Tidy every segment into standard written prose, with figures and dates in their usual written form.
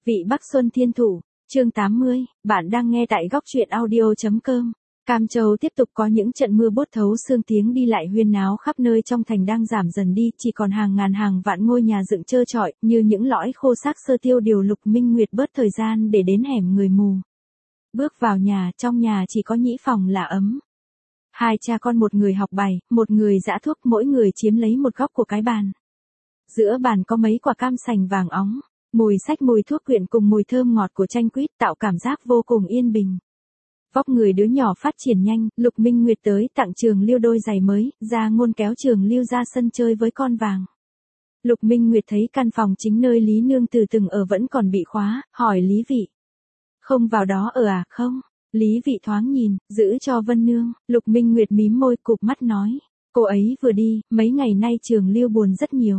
Vị Bắc Xuân Thiên Thủ, chương 80, bạn đang nghe tại góc truyện audio.com. Cam Châu tiếp tục có những trận mưa bốt thấu xương, tiếng đi lại huyên náo khắp nơi trong thành đang giảm dần đi, chỉ còn hàng ngàn hàng vạn ngôi nhà dựng trơ trọi, như những lõi khô xác sơ tiêu điều. Lục Minh Nguyệt bớt thời gian để đến hẻm người mù. Bước vào nhà, trong nhà chỉ có nhĩ phòng là ấm. Hai cha con, một người học bài, một người giã thuốc, mỗi người chiếm lấy một góc của cái bàn. Giữa bàn có mấy quả cam sành vàng óng. Mùi sách, mùi thuốc quyện cùng mùi thơm ngọt của chanh quýt tạo cảm giác vô cùng yên bình. Vóc người đứa nhỏ phát triển nhanh, Lục Minh Nguyệt tới tặng Trường Lưu đôi giày mới, ra ngôn kéo Trường Lưu ra sân chơi với con vàng. Lục Minh Nguyệt thấy căn phòng chính nơi Lý Nương Từ từng ở vẫn còn bị khóa, hỏi Lý Vị. Không vào đó ở à? Không. Lý Vị thoáng nhìn, giữ cho Vân Nương. Lục Minh Nguyệt mím môi cụp mắt nói. Cô ấy vừa đi, mấy ngày nay Trường Lưu buồn rất nhiều.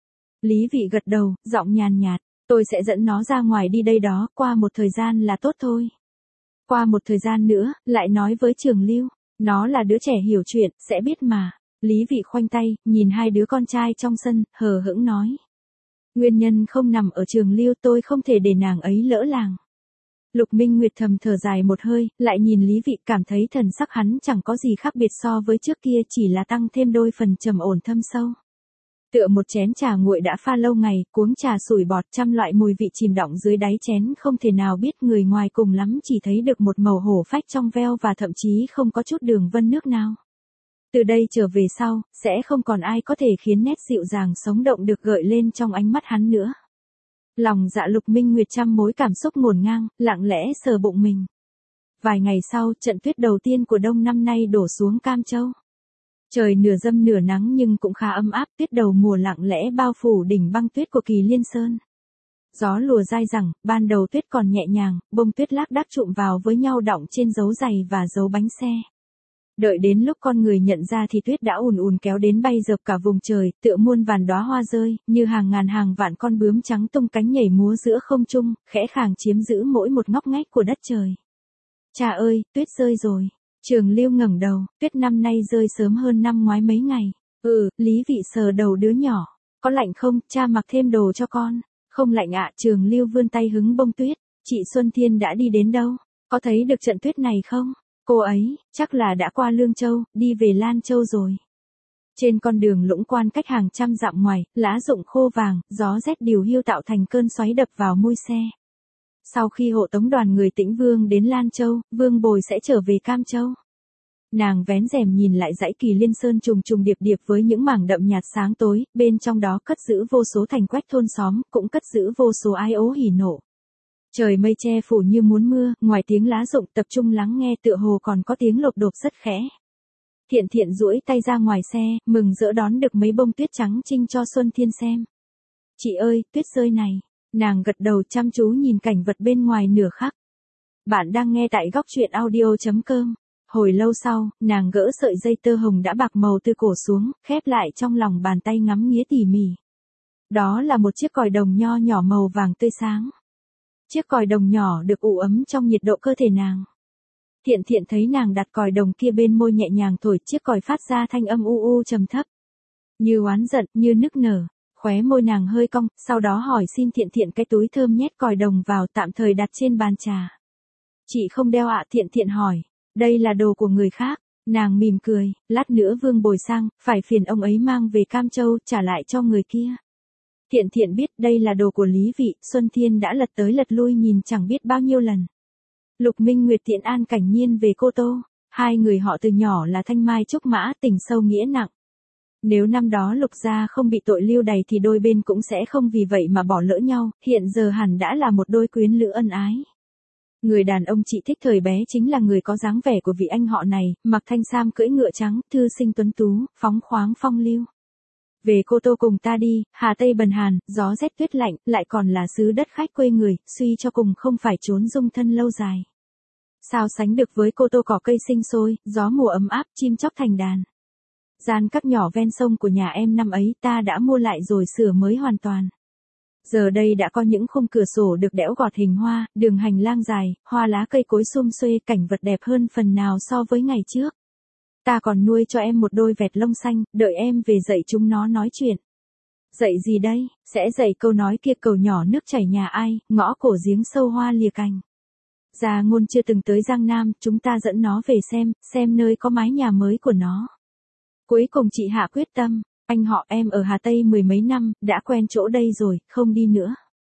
Lý Vị gật đầu, giọng nhàn nhạt. Tôi sẽ dẫn nó ra ngoài đi đây đó, qua một thời gian là tốt thôi. Qua một thời gian nữa, lại nói với Trường Lưu. Nó là đứa trẻ hiểu chuyện, sẽ biết mà. Lý Vị khoanh tay, nhìn hai đứa con trai trong sân, hờ hững nói. Nguyên nhân không nằm ở Trường Lưu, tôi không thể để nàng ấy lỡ làng. Lục Minh Nguyệt thầm thở dài một hơi, lại nhìn Lý Vị, cảm thấy thần sắc hắn chẳng có gì khác biệt so với trước kia, chỉ là tăng thêm đôi phần trầm ổn thâm sâu. Tựa một chén trà nguội đã pha lâu ngày, cuống trà sủi bọt, trăm loại mùi vị chìm đọng dưới đáy chén, không thể nào biết, người ngoài cùng lắm chỉ thấy được một màu hổ phách trong veo và thậm chí không có chút đường vân nước nào. Từ đây trở về sau, sẽ không còn ai có thể khiến nét dịu dàng sống động được gợi lên trong ánh mắt hắn nữa. Lòng dạ Lục Minh Nguyệt trăm mối cảm xúc ngổn ngang, lặng lẽ sờ bụng mình. Vài ngày sau, trận tuyết đầu tiên của đông năm nay đổ xuống Cam Châu. Trời nửa dâm nửa nắng nhưng cũng khá ấm áp, tuyết đầu mùa lặng lẽ bao phủ đỉnh băng tuyết của Kỳ Liên Sơn. Gió lùa dai dẳng, ban đầu tuyết còn nhẹ nhàng, bông tuyết lác đác chụm vào với nhau đọng trên dấu giày và dấu bánh xe. Đợi đến lúc con người nhận ra thì tuyết đã ùn ùn kéo đến bay dập cả vùng trời, tựa muôn vàn đóa hoa rơi, như hàng ngàn hàng vạn con bướm trắng tung cánh nhảy múa giữa không trung, khẽ khàng chiếm giữ mỗi một ngóc ngách của đất trời. Cha ơi, tuyết rơi rồi. Trường Lưu ngẩng đầu, tuyết năm nay rơi sớm hơn năm ngoái mấy ngày. Lý Vị sờ đầu đứa nhỏ. Có lạnh không, cha mặc thêm đồ cho con. Không lạnh ạ. Trường Lưu vươn tay hứng bông tuyết. Chị Xuân Thiên đã đi đến đâu? Có thấy được trận tuyết này không? Cô ấy, chắc là đã qua Lương Châu, đi về Lan Châu rồi. Trên con đường Lũng Quan cách hàng trăm dặm ngoài, lá rụng khô vàng, gió rét điều hiu tạo thành cơn xoáy đập vào mui xe. Sau khi hộ tống đoàn người Tĩnh Vương đến Lan Châu, Vương Bồi sẽ trở về Cam Châu. Nàng vén rèm nhìn lại dãy Kỳ Liên Sơn trùng trùng điệp điệp với những mảng đậm nhạt sáng tối, bên trong đó cất giữ vô số thành quách thôn xóm, cũng cất giữ vô số ái ố hỉ nộ. Trời mây che phủ như muốn mưa, ngoài tiếng lá rụng tập trung lắng nghe tựa hồ còn có tiếng lộp độp rất khẽ. Thiện Thiện duỗi tay ra ngoài xe, mừng rỡ đón được mấy bông tuyết trắng trinh cho Xuân Thiên xem. Chị ơi, tuyết rơi này. Nàng gật đầu chăm chú nhìn cảnh vật bên ngoài nửa khắc. Bạn đang nghe tại góc truyện audio.com. Hồi lâu sau, nàng gỡ sợi dây tơ hồng đã bạc màu từ cổ xuống, khép lại trong lòng bàn tay ngắm nghía tỉ mỉ. Đó là một chiếc còi đồng nho nhỏ màu vàng tươi sáng. Chiếc còi đồng nhỏ được ủ ấm trong nhiệt độ cơ thể nàng. Thiện Thiện thấy nàng đặt còi đồng kia bên môi nhẹ nhàng thổi, chiếc còi phát ra thanh âm u u trầm thấp. Như oán giận, như nức nở. Khóe môi nàng hơi cong, sau đó hỏi xin Thiện Thiện cái túi thơm nhét còi đồng vào, tạm thời đặt trên bàn trà. Chị không đeo ạ? Thiện Thiện hỏi. Đây là đồ của người khác. Nàng mỉm cười, lát nữa Vương Bồi sang, phải phiền ông ấy mang về Cam Châu, trả lại cho người kia. Thiện Thiện biết đây là đồ của Lý Vị, Xuân Thiên đã lật tới lật lui nhìn chẳng biết bao nhiêu lần. Lục Minh Nguyệt tiễn An Cảnh Nhiên về Cô Tô, hai người họ từ nhỏ là thanh mai trúc mã, tình sâu nghĩa nặng. Nếu năm đó Lục gia không bị tội lưu đày thì đôi bên cũng sẽ không vì vậy mà bỏ lỡ nhau, hiện giờ hẳn đã là một đôi quyến lữ ân ái. Người đàn ông chị thích thời bé chính là người có dáng vẻ của vị anh họ này, mặc thanh sam cưỡi ngựa trắng, thư sinh tuấn tú, phóng khoáng phong lưu. Về Cô Tô cùng ta đi, Hà Tây bần hàn, gió rét tuyết lạnh, lại còn là xứ đất khách quê người, suy cho cùng không phải trốn dung thân lâu dài. Sao sánh được với Cô Tô cỏ cây sinh sôi, gió mùa ấm áp, chim chóc thành đàn. Gian các nhỏ ven sông của nhà em năm ấy ta đã mua lại rồi sửa mới hoàn toàn. Giờ đây đã có những khung cửa sổ được đẽo gọt hình hoa, đường hành lang dài, hoa lá cây cối sum xuê, cảnh vật đẹp hơn phần nào so với ngày trước. Ta còn nuôi cho em một đôi vẹt lông xanh, đợi em về dạy chúng nó nói chuyện. Dạy gì đây, sẽ dạy câu nói kia cầu nhỏ nước chảy nhà ai, ngõ cổ giếng sâu hoa lìa cành. Gia Ngôn chưa từng tới Giang Nam, chúng ta dẫn nó về xem nơi có mái nhà mới của nó. Cuối cùng chị hạ quyết tâm, anh họ em ở Hà Tây mười mấy năm, đã quen chỗ đây rồi, không đi nữa.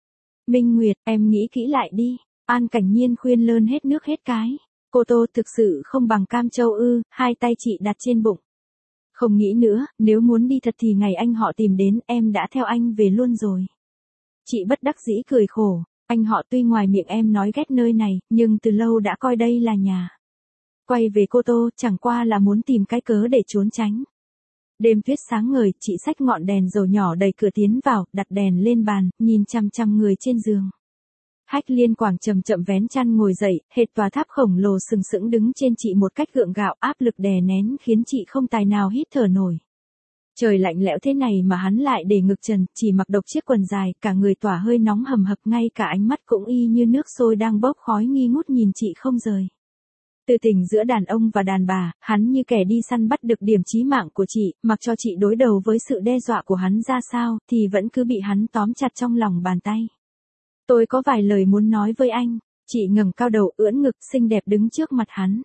Minh Nguyệt, em nghĩ kỹ lại đi. An Cảnh Nhiên khuyên lơn hết nước hết cái. Cô Tô thực sự không bằng Cam Châu ư, hai tay chị đặt trên bụng. Không nghĩ nữa, nếu muốn đi thật thì ngày anh họ tìm đến em đã theo anh về luôn rồi. Chị bất đắc dĩ cười khổ, anh họ tuy ngoài miệng em nói ghét nơi này, nhưng từ lâu đã coi đây là nhà. Quay về Cô Tô, chẳng qua là muốn tìm cái cớ để trốn tránh. Đêm tuyết sáng ngời, chị xách ngọn đèn dầu nhỏ đẩy cửa tiến vào, đặt đèn lên bàn, nhìn chằm chằm người trên giường. Hách Liên Quảng chậm chậm vén chăn ngồi dậy, hệt tòa tháp khổng lồ sừng sững đứng trên chị một cách gượng gạo, áp lực đè nén khiến chị không tài nào hít thở nổi. Trời lạnh lẽo thế này mà hắn lại để ngực trần, chỉ mặc độc chiếc quần dài, cả người tỏa hơi nóng hầm hập, ngay cả ánh mắt cũng y như nước sôi đang bốc khói nghi ngút nhìn chị không rời. Từ tình giữa đàn ông và đàn bà, hắn như kẻ đi săn bắt được điểm chí mạng của chị, mặc cho chị đối đầu với sự đe dọa của hắn ra sao, thì vẫn cứ bị hắn tóm chặt trong lòng bàn tay. Tôi có vài lời muốn nói với anh. Chị ngẩng cao đầu ưỡn ngực xinh đẹp đứng trước mặt hắn.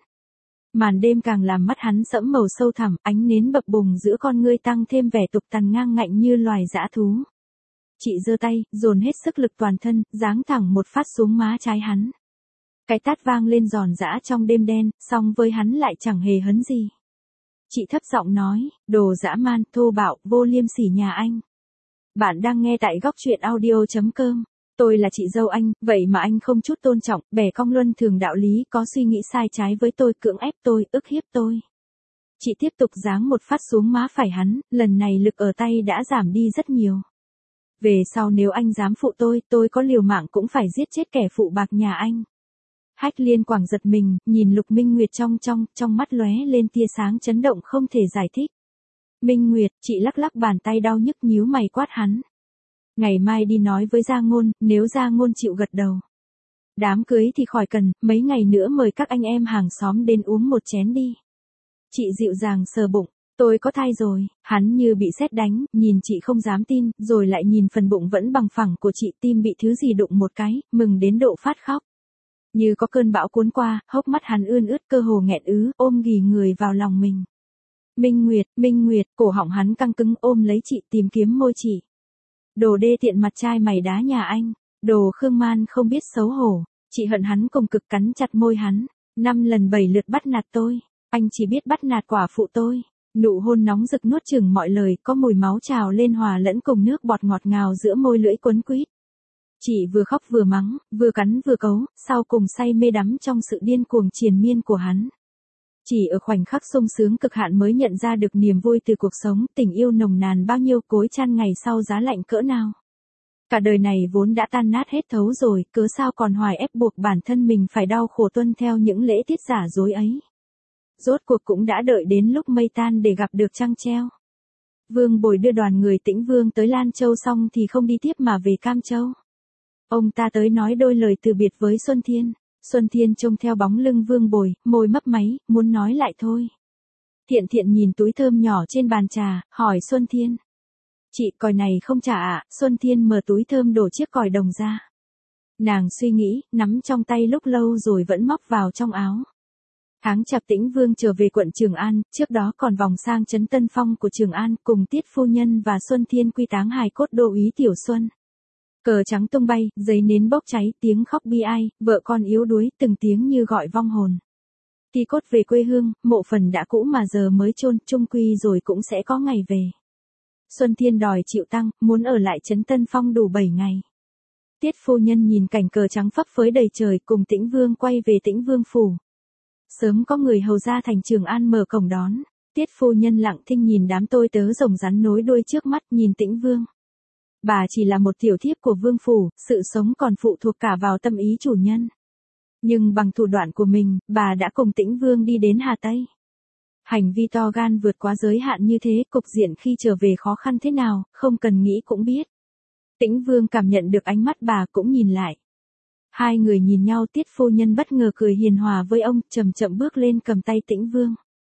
Màn đêm càng làm mắt hắn sẫm màu sâu thẳm, ánh nến bập bùng giữa con ngươi tăng thêm vẻ tục tằn ngang ngạnh như loài dã thú. Chị giơ tay, dồn hết sức lực toàn thân, giáng thẳng một phát xuống má trái hắn. Cái tát vang lên giòn giã trong đêm đen, song với hắn lại chẳng hề hấn gì. Chị thấp giọng nói, đồ dã man, thô bạo, vô liêm sỉ nhà anh. Bạn đang nghe tại góc truyện audio.com. Tôi là chị dâu anh, vậy mà anh không chút tôn trọng, bẻ cong luân thường đạo lý, có suy nghĩ sai trái với tôi, cưỡng ép tôi, ức hiếp tôi. Chị tiếp tục giáng một phát xuống má phải hắn, lần này lực ở tay đã giảm đi rất nhiều. Về sau nếu anh dám phụ tôi có liều mạng cũng phải giết chết kẻ phụ bạc nhà anh. Hách Liên Quảng giật mình, nhìn Lục Minh Nguyệt trong mắt lóe lên tia sáng chấn động không thể giải thích. Minh Nguyệt, chị lắc lắc bàn tay đau nhức nhíu mày quát hắn. Ngày mai đi nói với Gia Ngôn, nếu Gia Ngôn chịu gật đầu. Đám cưới thì khỏi cần, mấy ngày nữa mời các anh em hàng xóm đến uống một chén đi. Chị dịu dàng sờ bụng, tôi có thai rồi, hắn như bị sét đánh, nhìn chị không dám tin, rồi lại nhìn phần bụng vẫn bằng phẳng của chị, tim bị thứ gì đụng một cái, mừng đến độ phát khóc. Như có cơn bão cuốn qua, hốc mắt hắn ươn ướt cơ hồ nghẹn ứ, ôm ghì người vào lòng mình. Minh Nguyệt, cổ họng hắn căng cứng ôm lấy chị tìm kiếm môi chị. Đồ đê tiện mặt trai mày đá nhà anh, đồ khương man không biết xấu hổ, chị hận hắn cùng cực cắn chặt môi hắn, 5 lần 7 lượt bắt nạt tôi, anh chỉ biết bắt nạt quả phụ tôi. Nụ hôn nóng rực nuốt chửng mọi lời, có mùi máu trào lên hòa lẫn cùng nước bọt ngọt ngào giữa môi lưỡi quấn quýt. Chị vừa khóc vừa mắng, vừa cắn vừa cấu, sau cùng say mê đắm trong sự điên cuồng triền miên của hắn. Chỉ ở khoảnh khắc sung sướng cực hạn mới nhận ra được niềm vui từ cuộc sống, tình yêu nồng nàn bao nhiêu, cối chăn ngày sau giá lạnh cỡ nào. Cả đời này vốn đã tan nát hết thấu rồi, cớ sao còn hoài ép buộc bản thân mình phải đau khổ tuân theo những lễ tiết giả dối ấy. Rốt cuộc cũng đã đợi đến lúc mây tan để gặp được trăng treo. Vương Bồi đưa đoàn người Tĩnh Vương tới Lan Châu xong thì không đi tiếp mà về Cam Châu. Ông ta tới nói đôi lời từ biệt với Xuân Thiên. Xuân Thiên trông theo bóng lưng Vương Bồi, môi mấp máy, muốn nói lại thôi. Thiện Thiện nhìn túi thơm nhỏ trên bàn trà, hỏi Xuân Thiên. Chị còi này không trả ạ? Xuân Thiên mở túi thơm đổ chiếc còi đồng ra. Nàng suy nghĩ, nắm trong tay lúc lâu rồi vẫn móc vào trong áo. Tháng chạp Tĩnh Vương trở về quận Trường An, trước đó còn vòng sang trấn Tân Phong của Trường An, cùng Tiết phu nhân và Xuân Thiên quy táng hài cốt đô úy Tiểu Xuân. Cờ trắng tung bay, giấy nến bốc cháy, tiếng khóc bi ai, vợ con yếu đuối, từng tiếng như gọi vong hồn. Thì cốt về quê hương, mộ phần đã cũ mà giờ mới chôn, chung quy rồi cũng sẽ có ngày về. Xuân Thiên đòi chịu tăng, muốn ở lại trấn Tân Phong đủ 7 ngày. Tiết phu nhân nhìn cảnh cờ trắng phấp phới đầy trời, cùng Tĩnh Vương quay về Tĩnh Vương phủ. Sớm có người hầu ra thành Trường An mở cổng đón. Tiết phu nhân lặng thinh nhìn đám tôi tớ rồng rắn nối đuôi trước mắt, nhìn Tĩnh Vương. Bà chỉ là một tiểu thiếp của vương phủ, sự sống còn phụ thuộc cả vào tâm ý chủ nhân. Nhưng bằng thủ đoạn của mình, bà đã cùng Tĩnh Vương đi đến Hà Tây. Hành vi to gan vượt quá giới hạn như thế, cục diện khi trở về khó khăn thế nào, không cần nghĩ cũng biết. Tĩnh Vương cảm nhận được ánh mắt bà cũng nhìn lại. Hai người nhìn nhau, Tiết phu nhân bất ngờ cười hiền hòa với ông, chậm chậm bước lên cầm tay Tĩnh Vương.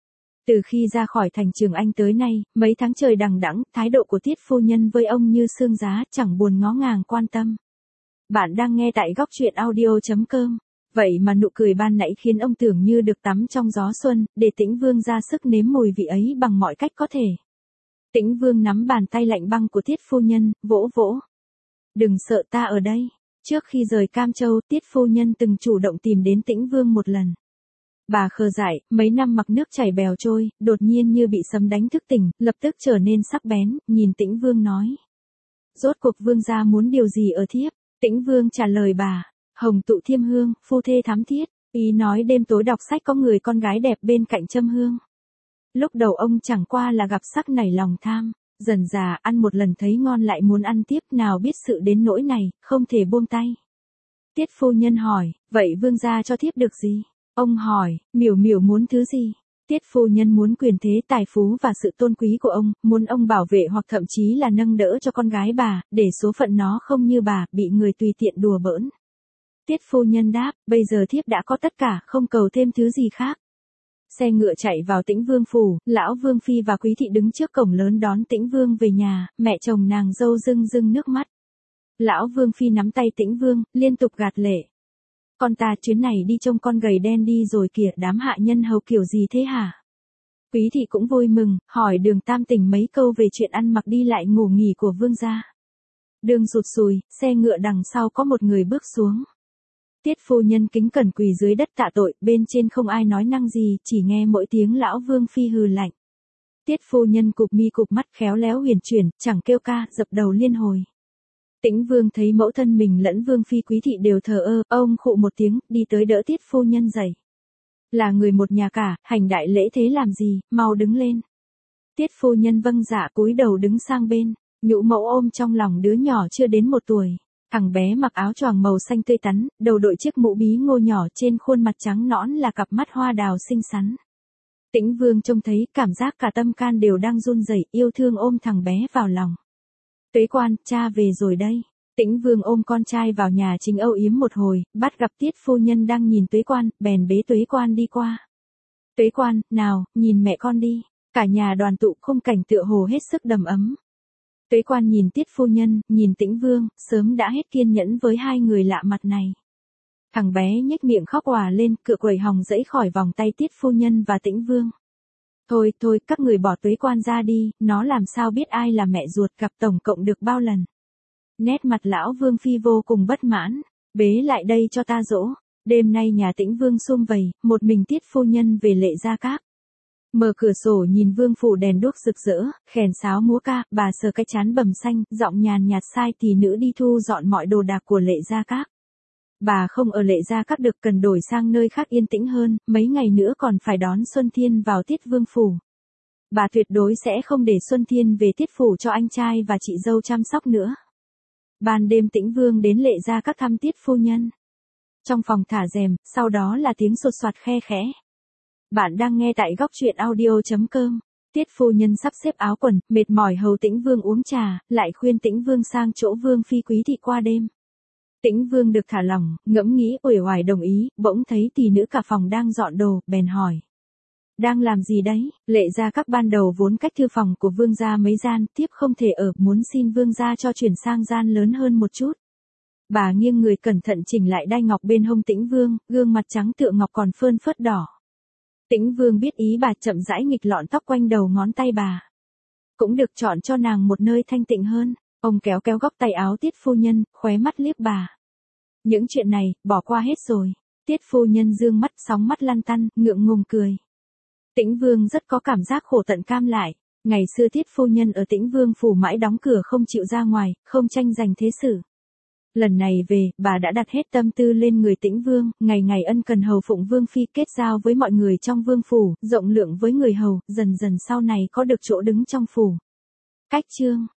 Từ khi ra khỏi thành Trường Anh tới nay, mấy tháng trời đằng đẵng, thái độ của Tiết phu nhân với ông như xương giá, chẳng buồn ngó ngàng quan tâm. Bạn đang nghe tại góc truyện audio.com. Vậy mà nụ cười ban nãy khiến ông tưởng như được tắm trong gió xuân, để Tĩnh Vương ra sức nếm mùi vị ấy bằng mọi cách có thể. Tĩnh Vương nắm bàn tay lạnh băng của Tiết phu nhân, vỗ vỗ. Đừng sợ, ta ở đây. Trước khi rời Cam Châu, Tiết phu nhân từng chủ động tìm đến Tĩnh Vương một lần. Bà khờ dại, mấy năm mặc nước chảy bèo trôi, đột nhiên như bị sấm đánh thức tỉnh, lập tức trở nên sắc bén, nhìn Tĩnh Vương nói. Rốt cuộc vương gia muốn điều gì ở thiếp? Tĩnh Vương trả lời bà, hồng tụ thiêm hương, phu thê thắm thiết, ý nói đêm tối đọc sách có người con gái đẹp bên cạnh châm hương. Lúc đầu ông chẳng qua là gặp sắc nảy lòng tham, dần dà ăn một lần thấy ngon lại muốn ăn tiếp, nào biết sự đến nỗi này, không thể buông tay. Tiết phu nhân hỏi, vậy vương gia cho thiếp được gì? Ông hỏi, miểu miểu muốn thứ gì? Tiết phu nhân muốn quyền thế, tài phú và sự tôn quý của ông, muốn ông bảo vệ hoặc thậm chí là nâng đỡ cho con gái bà, để số phận nó không như bà, bị người tùy tiện đùa bỡn. Tiết phu nhân đáp, bây giờ thiếp đã có tất cả, không cầu thêm thứ gì khác. Xe ngựa chạy vào Tĩnh Vương phủ, lão Vương phi và quý thị đứng trước cổng lớn đón Tĩnh Vương về nhà, mẹ chồng nàng dâu rưng rưng nước mắt. Lão Vương phi nắm tay Tĩnh Vương, liên tục gạt lệ. Con ta chuyến này đi trông con gầy đen đi rồi kìa, đám hạ nhân hầu kiểu gì thế hả? Quý thị cũng vui mừng, hỏi Đường Tam Tình mấy câu về chuyện ăn mặc đi lại ngủ nghỉ của vương gia. Đường rụt sùi, xe ngựa đằng sau có một người bước xuống. Tiết phu nhân kính cẩn quỳ dưới đất tạ tội, bên trên không ai nói năng gì, chỉ nghe mỗi tiếng lão Vương phi hừ lạnh. Tiết phu nhân cụp mi cụp mắt khéo léo huyền chuyển, chẳng kêu ca, dập đầu liên hồi. Tĩnh Vương thấy mẫu thân mình lẫn Vương phi quý thị đều thờ ơ, ông khụ một tiếng, đi tới đỡ Tiết phu nhân dậy. Là người một nhà cả, hành đại lễ thế làm gì, mau đứng lên. Tiết phu nhân vâng dạ cúi đầu đứng sang bên, nhũ mẫu ôm trong lòng đứa nhỏ chưa đến 1 tuổi. Thằng bé mặc áo choàng màu xanh tươi tắn, đầu đội chiếc mũ bí ngô nhỏ, trên khuôn mặt trắng nõn là cặp mắt hoa đào xinh xắn. Tĩnh Vương trông thấy, cảm giác cả tâm can đều đang run rẩy, yêu thương ôm thằng bé vào lòng. Tuế Quan, cha về rồi đây. Tĩnh Vương ôm con trai vào nhà chính âu yếm một hồi, bắt gặp Tiết phu nhân đang nhìn Tuế Quan, bèn bế Tuế Quan đi qua. Tuế Quan, nào, nhìn mẹ con đi. Cả nhà đoàn tụ, khung cảnh tựa hồ hết sức đầm ấm. Tuế Quan nhìn Tiết phu nhân, nhìn Tĩnh Vương, sớm đã hết kiên nhẫn với hai người lạ mặt này. Thằng bé nhếch miệng khóc òa lên, cựa quẩy hòng dẫy khỏi vòng tay Tiết phu nhân và Tĩnh Vương. Thôi, các người bỏ Tuế Quan ra đi, nó làm sao biết ai là mẹ ruột, gặp tổng cộng được bao lần. Nét mặt lão Vương phi vô cùng bất mãn, bế lại đây cho ta dỗ. Đêm nay nhà Tĩnh Vương sum vầy, một mình Tiết phu nhân về Lệ Gia Các. Mở cửa sổ nhìn vương phủ đèn đuốc rực rỡ, khèn sáo múa ca, bà sờ cái trán bầm xanh, giọng nhàn nhạt sai thì nữ đi thu dọn mọi đồ đạc của Lệ Gia Các. Bà không ở Lệ Gia Các được, cần đổi sang nơi khác yên tĩnh hơn, mấy ngày nữa còn phải đón Xuân Thiên vào Tiết Vương phủ. Bà tuyệt đối sẽ không để Xuân Thiên về Tiết phủ cho anh trai và chị dâu chăm sóc nữa. Ban đêm Tĩnh Vương đến Lệ Gia Các thăm Tiết phu nhân. Trong phòng thả rèm, sau đó là tiếng sột soạt khe khẽ. Bạn đang nghe tại góc truyện audio.com. Tiết phu nhân sắp xếp áo quần, mệt mỏi hầu Tĩnh Vương uống trà, lại khuyên Tĩnh Vương sang chỗ Vương phi quý thị qua đêm. Tĩnh Vương được thả lỏng, ngẫm nghĩ uể oải đồng ý, bỗng thấy tỷ nữ cả phòng đang dọn đồ, bèn hỏi. Đang làm gì đấy? Lệ Gia Các ban đầu vốn cách thư phòng của vương gia mấy gian, tiếp không thể ở, muốn xin vương gia cho chuyển sang gian lớn hơn một chút. Bà nghiêng người cẩn thận chỉnh lại đai ngọc bên hông Tĩnh Vương, gương mặt trắng tựa ngọc còn phơn phớt đỏ. Tĩnh Vương biết ý bà, chậm rãi nghịch lọn tóc quanh đầu ngón tay bà. Cũng được, chọn cho nàng một nơi thanh tịnh hơn. Ông kéo kéo góc tay áo Tiết phu nhân, khóe mắt liếc bà. Những chuyện này, bỏ qua hết rồi. Tiết phu nhân dương mắt, sóng mắt lăn tăn, ngượng ngùng cười. Tĩnh Vương rất có cảm giác khổ tận cam lại. Ngày xưa Tiết phu nhân ở Tĩnh Vương phủ mãi đóng cửa không chịu ra ngoài, không tranh giành thế sự. Lần này về, bà đã đặt hết tâm tư lên người Tĩnh Vương, ngày ngày ân cần hầu phụng Vương phi, kết giao với mọi người trong vương phủ, rộng lượng với người hầu, dần dần sau này có được chỗ đứng trong phủ. Cách chương